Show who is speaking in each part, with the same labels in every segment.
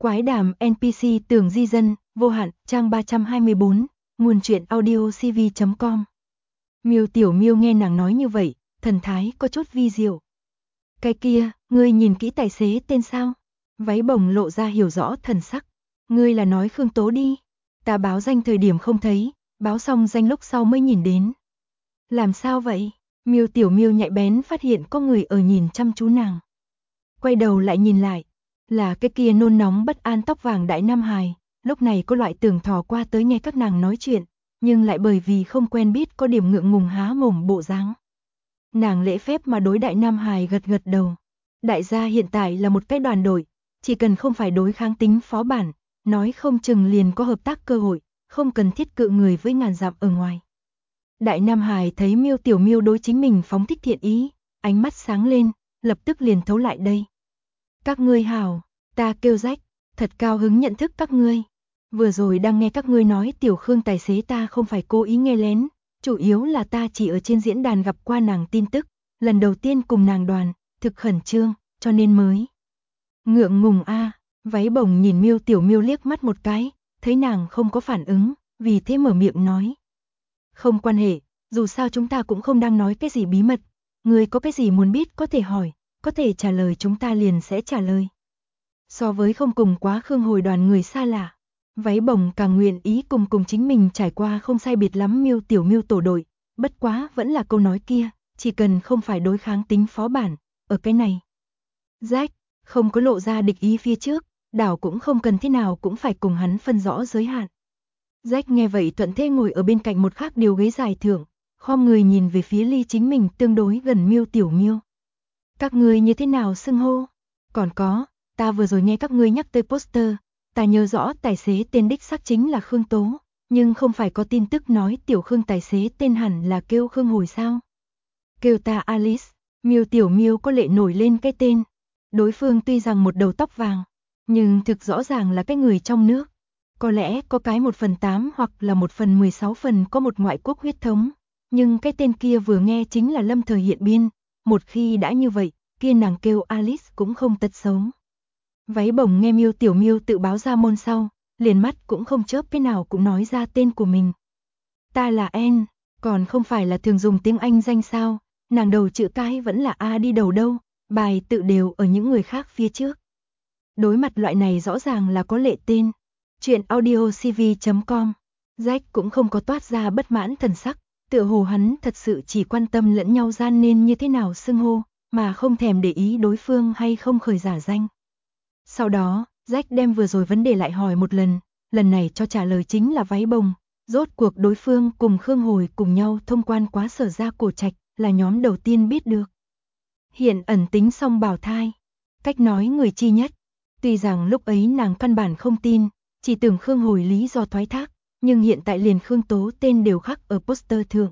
Speaker 1: Quái đàm NPC Tường Di Dân, vô hạn, trang 324, nguồn truyện audio cv.com. Miêu Tiểu Miêu nghe nàng nói như vậy, thần thái có chút vi diệu. Cái kia, ngươi nhìn kỹ tài xế tên sao? Váy bồng lộ ra hiểu rõ thần sắc. Ngươi là nói Khương Tố đi. Ta báo danh thời điểm không thấy, báo xong danh lúc sau mới nhìn đến. Làm sao vậy? Miêu Tiểu Miêu nhạy bén phát hiện có người ở nhìn chăm chú nàng. Quay đầu lại nhìn lại, là cái kia nôn nóng bất an tóc vàng đại nam hài, lúc này có loại tưởng thò qua tới nghe các nàng nói chuyện, nhưng lại bởi vì không quen biết có điểm ngượng ngùng há mồm bộ dáng. Nàng lễ phép mà đối đại nam hài gật gật đầu. Đại gia hiện tại là một cái đoàn đội, chỉ cần không phải đối kháng tính phó bản, nói không chừng liền có hợp tác cơ hội, không cần thiết cự người với ngàn dặm ở ngoài. Đại nam hài thấy Miêu Tiểu Miêu đối chính mình phóng thích thiện ý, ánh mắt sáng lên, lập tức liền thấu lại đây. Các ngươi hảo, ta kêu Rách, thật cao hứng nhận thức các ngươi. Vừa rồi đang nghe các ngươi nói Tiểu Khương tài xế ta không phải cố ý nghe lén, chủ yếu là ta chỉ ở trên diễn đàn gặp qua nàng tin tức, lần đầu tiên cùng nàng đoàn, thực khẩn trương, cho nên mới. Ngượng ngùng a. Váy bồng nhìn Miêu Tiểu Miêu liếc mắt một cái, thấy nàng không có phản ứng, vì thế mở miệng nói. Không quan hệ, dù sao chúng ta cũng không đang nói cái gì bí mật, ngươi có cái gì muốn biết có thể hỏi, có thể trả lời chúng ta liền sẽ trả lời. So với không cùng quá Khương hồi đoàn người xa lạ, váy bồng càng nguyện ý cùng chính mình trải qua không sai biệt lắm Miêu Tiểu Miêu tổ đội, bất quá vẫn là câu nói kia, chỉ cần không phải đối kháng tính phó bản, ở cái này. Jack, không có lộ ra địch ý phía trước, đảo cũng không cần thế nào cũng phải cùng hắn phân rõ giới hạn. Jack nghe vậy thuận thế ngồi ở bên cạnh một khác điều ghế dài thượng, khom người nhìn về phía ly chính mình tương đối gần Miêu Tiểu Miêu. Các ngươi như thế nào xưng hô? Còn có, ta vừa rồi nghe các ngươi nhắc tới poster, ta nhớ rõ tài xế tên đích xác chính là Khương Tố, nhưng không phải có tin tức nói Tiểu Khương tài xế tên hẳn là kêu Khương hồi sao? Kêu ta Alice. Miêu Tiểu Miêu có lệ nổi lên cái tên. Đối phương tuy rằng một đầu tóc vàng, nhưng thực rõ ràng là cái người trong nước. Có lẽ có cái 1/8 hoặc là 1/16 phần có một ngoại quốc huyết thống, nhưng cái tên kia vừa nghe chính là lâm thời hiện biên, một khi đã như vậy, kia nàng kêu Alice cũng không tật xấu. Váy bồng nghe Miêu Tiểu Miêu tự báo ra môn sau, liền mắt cũng không chớp cái nào cũng nói ra tên của mình. Ta là Anne, còn không phải là thường dùng tiếng Anh danh sao, nàng đầu chữ cái vẫn là A đi đầu đâu, bài tự đều ở những người khác phía trước. Đối mặt loại này rõ ràng là có lệ tên. Chuyện audio cv.com. Jack cũng không có toát ra bất mãn thần sắc, tựa hồ hắn thật sự chỉ quan tâm lẫn nhau gian nên như thế nào xưng hô, mà không thèm để ý đối phương hay không khởi giả danh. Sau đó, Jack đem vừa rồi vấn đề lại hỏi một lần này cho trả lời chính là váy bồng. Rốt cuộc đối phương cùng Khương Hồi cùng nhau thông quan quá Sở Gia Cổ Trạch, là nhóm đầu tiên biết được. Hiện ẩn tính song bào thai, cách nói người chi nhất. Tuy rằng lúc ấy nàng căn bản không tin, chỉ tưởng Khương Hồi lý do thoái thác, nhưng hiện tại liền Khương Tố tên đều khắc ở poster thượng.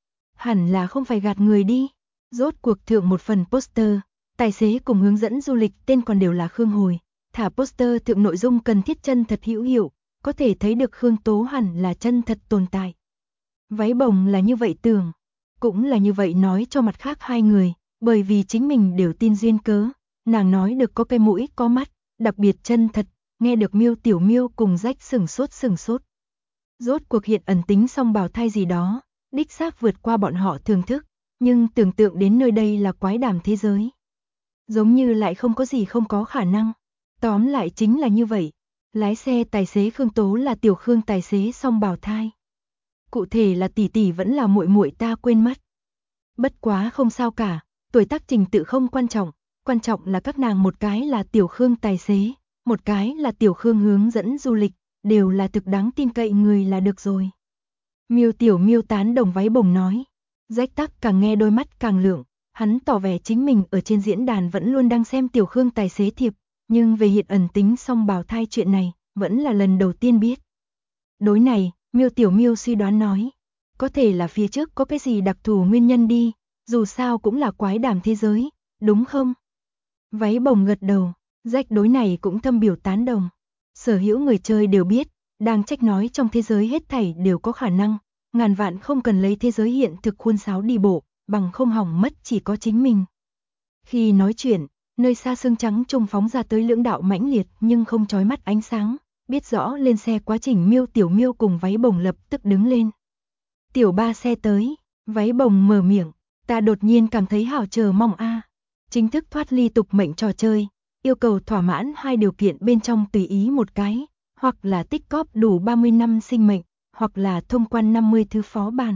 Speaker 1: Hẳn là không phải gạt người đi. Rốt cuộc thượng một phần poster, tài xế cùng hướng dẫn du lịch tên còn đều là Khương Hồi, thả poster thượng nội dung cần thiết chân thật hữu hiệu, có thể thấy được Khương Tố hẳn là chân thật tồn tại. Váy bồng là như vậy tưởng, cũng là như vậy nói cho mặt khác hai người, bởi vì chính mình đều tin duyên cớ, nàng nói được có cái mũi có mắt, đặc biệt chân thật, nghe được Miêu Tiểu Miêu cùng Rách sửng sốt. Rốt cuộc hiện ẩn tính song bào thai gì đó, đích xác vượt qua bọn họ thưởng thức, nhưng tưởng tượng đến nơi đây là quái đàm thế giới. Giống như lại không có gì không có khả năng, tóm lại chính là như vậy. Lái xe tài xế Khương Tố là Tiểu Khương tài xế song bào thai. Cụ thể là tỷ tỷ vẫn là muội muội ta quên mất. Bất quá không sao cả, tuổi tác trình tự không quan trọng là các nàng một cái là Tiểu Khương tài xế, một cái là Tiểu Khương hướng dẫn du lịch, đều là thực đáng tin cậy người là được rồi. Miêu Tiểu Miêu tán đồng váy bồng nói. Rách Tắc càng nghe đôi mắt càng lượng, hắn tỏ vẻ chính mình ở trên diễn đàn vẫn luôn đang xem Tiểu Khương tài xế thiệp, nhưng về hiện ẩn tính song bào thai chuyện này, vẫn là lần đầu tiên biết. Đối này, Miêu Tiểu Miêu suy đoán nói, có thể là phía trước có cái gì đặc thù nguyên nhân đi, dù sao cũng là quái đàm thế giới, đúng không? Váy bồng gật đầu, Rách đối này cũng thâm biểu tán đồng. Sở hữu người chơi đều biết, đang trách nói trong thế giới hết thảy đều có khả năng, ngàn vạn không cần lấy thế giới hiện thực khuôn sáo đi bộ, bằng không hỏng mất chỉ có chính mình. Khi nói chuyện, nơi xa sương trắng trùng phóng ra tới lưỡng đạo mãnh liệt nhưng không chói mắt ánh sáng, biết rõ lên xe quá trình Miêu Tiểu Miêu cùng váy bồng lập tức đứng lên. Tiểu Ba xe tới, váy bồng mở miệng, ta đột nhiên cảm thấy hào chờ mong a. Chính thức thoát ly tục mệnh trò chơi, yêu cầu thỏa mãn hai điều kiện bên trong tùy ý một cái, hoặc là tích cóp đủ 30 năm sinh mệnh, hoặc là thông quan 50 thứ phó bản.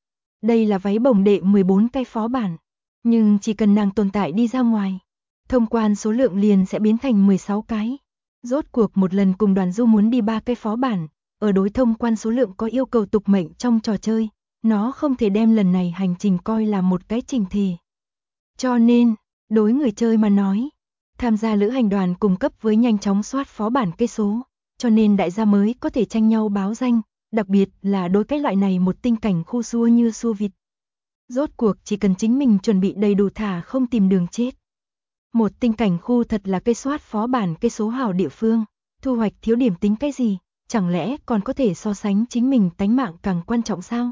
Speaker 1: Đây là váy bồng đệ 14 cái phó bản, nhưng chỉ cần nàng tồn tại đi ra ngoài, thông quan số lượng liền sẽ biến thành 16 cái. Rốt cuộc một lần cùng Đoàn Du muốn đi 3 cái phó bản, ở đối thông quan số lượng có yêu cầu tục mệnh trong trò chơi, nó không thể đem lần này hành trình coi là một cái trình thể. Cho nên, đối người chơi mà nói, tham gia lữ hành đoàn cung cấp với nhanh chóng soát phó bản cây số, cho nên đại gia mới có thể tranh nhau báo danh, đặc biệt là đối cái loại này một tinh cảnh khu xua như xua vịt. Rốt cuộc chỉ cần chính mình chuẩn bị đầy đủ thả không tìm đường chết. Một tinh cảnh khu thật là cây soát phó bản cây số hảo địa phương, thu hoạch thiếu điểm tính cái gì, chẳng lẽ còn có thể so sánh chính mình tánh mạng càng quan trọng sao?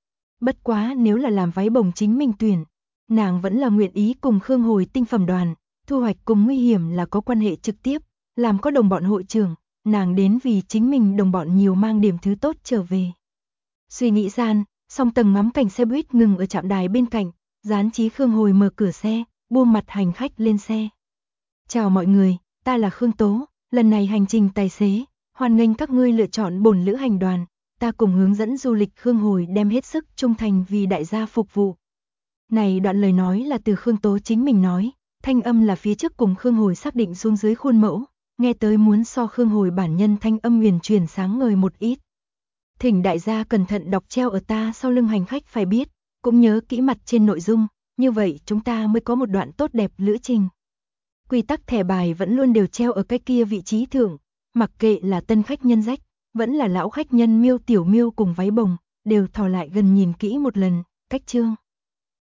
Speaker 1: Bất quá nếu là làm váy bồng chính mình tuyển, nàng vẫn là nguyện ý cùng Khương Hồi tinh phẩm đoàn, thu hoạch cùng nguy hiểm là có quan hệ trực tiếp, làm có đồng bọn hội trưởng, nàng đến vì chính mình đồng bọn nhiều mang điểm thứ tốt trở về. Suy nghĩ gian, song tầng ngắm cảnh xe buýt ngừng ở trạm đài bên cạnh, Gián Chí Khương Hồi mở cửa xe, buông mặt hành khách lên xe. Chào mọi người, ta là Khương Tố, lần này hành trình tài xế, hoan nghênh các ngươi lựa chọn bổn lữ hành đoàn, ta cùng hướng dẫn du lịch Khương Hồi đem hết sức trung thành vì đại gia phục vụ. Này đoạn lời nói là từ Khương Tố chính mình nói, thanh âm là phía trước cùng Khương Hồi xác định xuống dưới khuôn mẫu, nghe tới muốn so Khương Hồi bản nhân thanh âm huyền truyền sáng ngời một ít. Thỉnh đại gia cẩn thận đọc treo ở ta sau lưng hành khách phải biết, cũng nhớ kỹ mặt trên nội dung, như vậy chúng ta mới có một đoạn tốt đẹp lữ trình. Quy tắc thẻ bài vẫn luôn đều treo ở cái kia vị trí thượng, mặc kệ là tân khách nhân rách, vẫn là lão khách nhân Miêu Tiểu Miêu cùng váy bồng, đều thò lại gần nhìn kỹ một lần, cách chương.